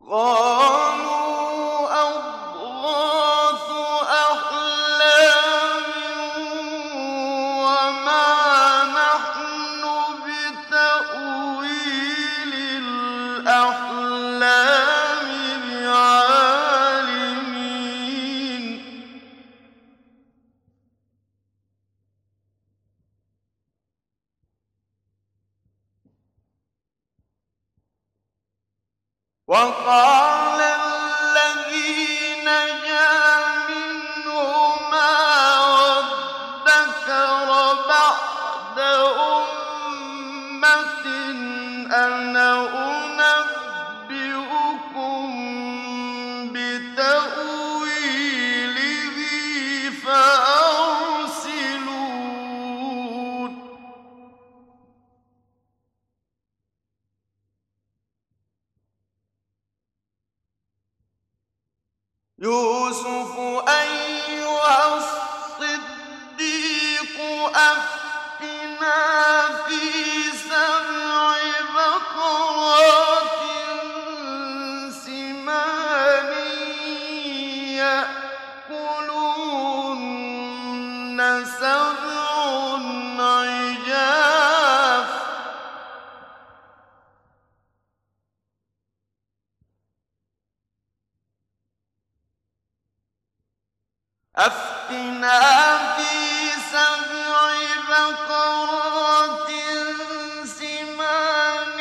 قَالُوا أَضْغَاثُ أَحْلَامٍ وَمَا نَحْنُ بِتَأْوِيلِ الْأَحْلَامِ بِعَالِمِينَ وَقَالَ الَّذِي نَجَا مِنْهُمَا وَادَّكَرَ بَعْدَ أُمَّةٍ أَنَا أُنَبِّئُكُم بِتَأْوِيلِهِ فَأَرْسِلُونِ يُوسُفُ أَيُّهَا الصِّدِّيقُ أَفْتِنَا فِي 7 بَقَرَاتٍ سِمَانٍ يَأْكُلُهُنَّ 7 عِجَافٌ أَفْتِنَا فِي 7 بَقَرَاتٍ سِمَانٍ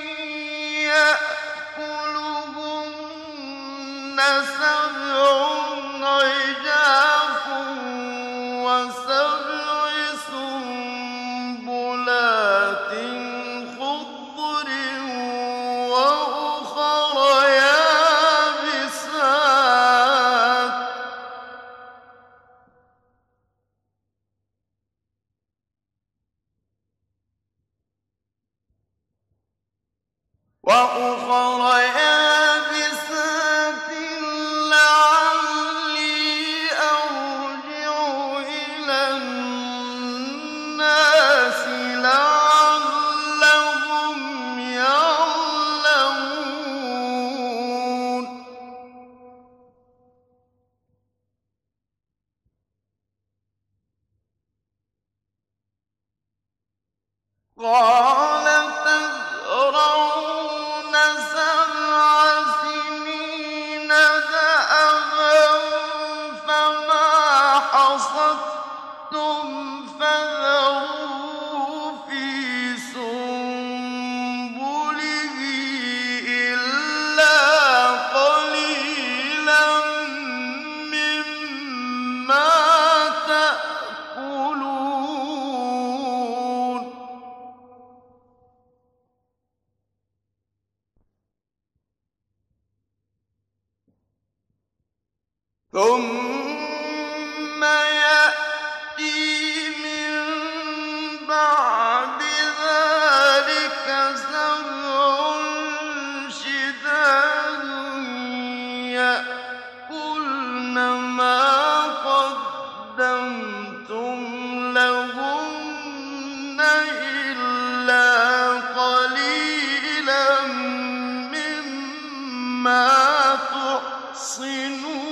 يَأْكُلُهُنَّ 7 عِجَافٌ و7 سُنبُلَاتٍ خُضْرٍ وَأُخَرَ يَابِسَاتٍ لَعَلِّي أَرْجِعُ إِلَى النَّاسِ لَعَلَّهُمْ يَعْلَمُونَ قَالَ تَزْرَعُونَ 7 سِنِينَ دَأَبًا فَمَا حَصَدتُّمْ فَذَرُوهُ فِي سُنبُلِهِ إِلَّا قَلِيلًا مِّمَّا تَأْكُلُونَ ثُمَّ يَأْتِي مِن بَعْدِ ذَٰلِكَ 7 شِدَادٌ يَأْكُلْنَ مَا قَدَّمْتُمْ لَهُنَّ إِلَّا قَلِيلًا مِّمَّا تُحْصِنُونَ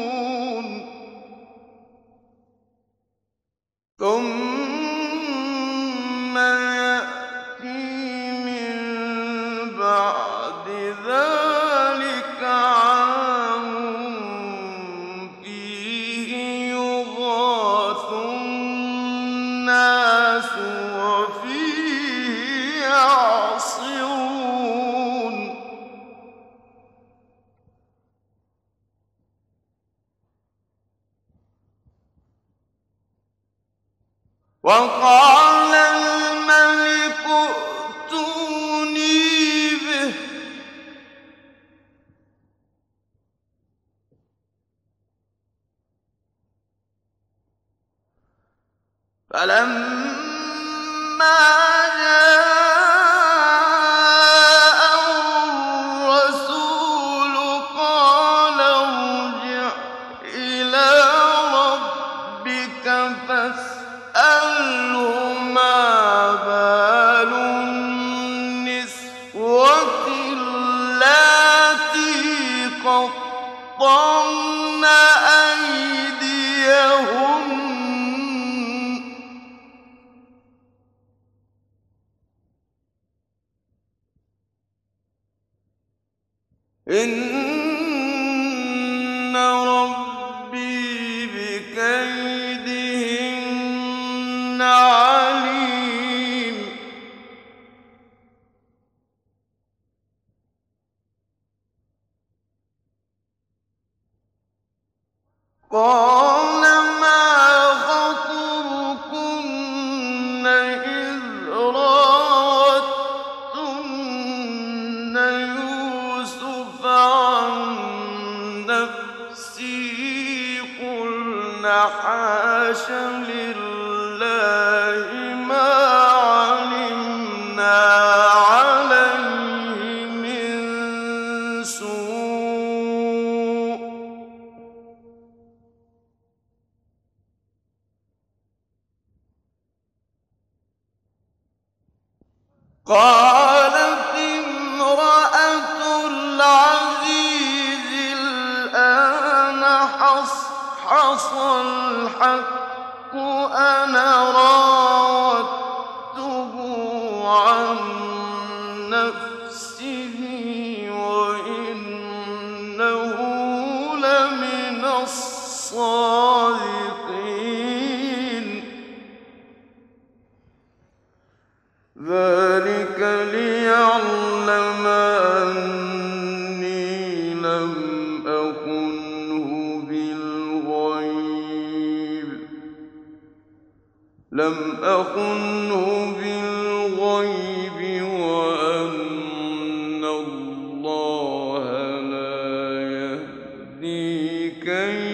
ثُمَّ يَأْتِي مِن بَعْدِ ذَٰلِكَ عَامٌ فِيهِ يُغَاثُ النَّاسُ وَفِيهِ يَعْصِرُونَ وَقَالَ الْمَلِكُ ائْتُونِي بِهِ فَلَمَّا جَاءَهُ الرَّسُولُ قَالَ ارْجِعْ إِلَىٰ رَبِّكَ فَاسْأَلْهُ مَا بَالُ النِّسْوَةِ اللَّاتِي إِنَّ رَبِّي بِكَيْدِهِنَّ عَلِيمٌ قَالَ مَا خَطْبُكُنَّ إِذْ رَاوَدتُّنَّ يُوسُفَ عَن نَّفْسِهِ قُلْنَ حَاشَ لِلَّهِ مَا عَلِمْنَا عَلَيْهِ مِن سُوءٍ قالت امرأة العزيز الآن حصحص الحق أنا راودته عن نفسه وإنه لمن الصادقين ذلك ليعلم أني لم أخنه بالغيب وأن الله لا يهدي كيد